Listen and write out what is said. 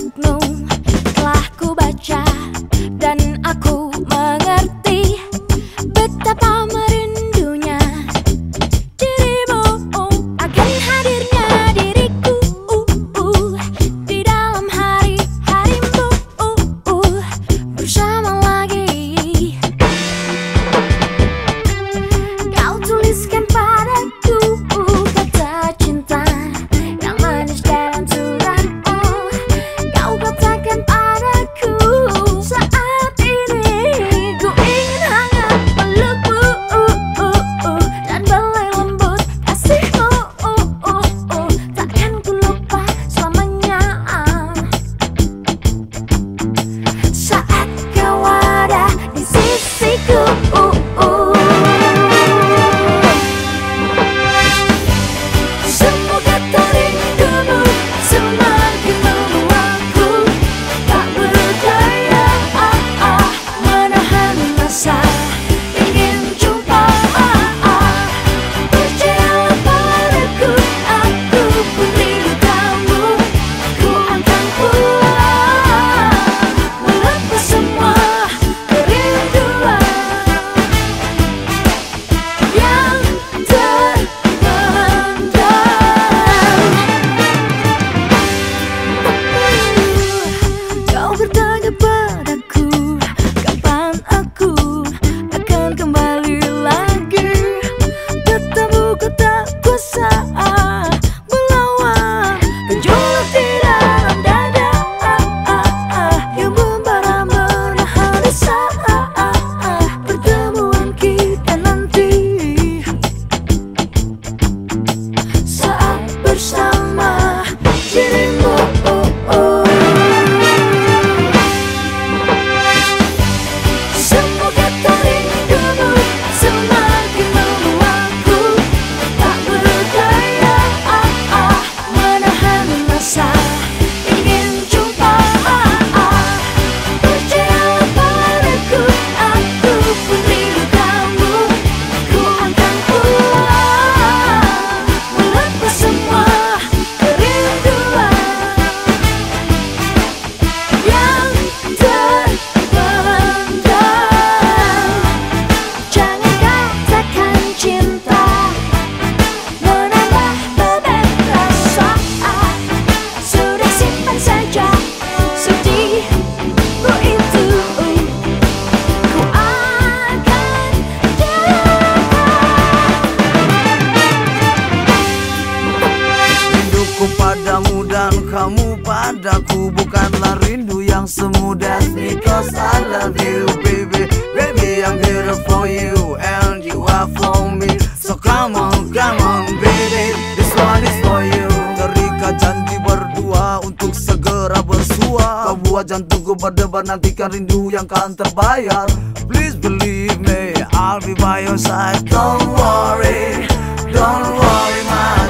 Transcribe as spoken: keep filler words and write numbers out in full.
untukmu telah ku baca dan aku mengerti betapa merindunya dirimu akan hadirnya diriku di dalam hari-harimu bersama lagi. Kau tuliskan padaku kata cinta yang manis dalam surat. Kau katakan padaku saat ini ku ingin hangat pelukmu dan belai lembut kasihmu. Takkan ku lupa selamanya saat kau ada di sisiku. Semoga rindumu semakin membuatku tak berdaya menahan rasa ingin jumpa. Percayalah padaku, aku pun rindu kamu. Ku akan pulang melepas semua kerinduan yang kau bertanya padaku kapan aku akan kembali lagi. Katamu kau tak kuasa melawan gejolak di dalam dada yang membara menahan rasa pertemuan kita nanti saat bersama dirimu. Semoga rindumu semakin membuatku tak berdaya menahan rasa ingin jumpa. Percayalah padaku, aku pun rindu kamu. Ku akan pulang melepas semua kerinduan yang jangan katakan cinta menambah beban rasa. Sudah simpan saja sedihmu itu. Ku akan jaga. Rinduku padamu dan kamu padaku bukanlah rindu yang semu. That's because I love you, baby. Baby, I'm here for you and you are for me. So come on, come on, baby, this one is for you. Terikat janji berdua untuk segera bersua. Kau buat jantungku berdebar, nantikan rindu yang kan terbayar. Please believe me, I'll be by your side. Don't worry, don't worry, my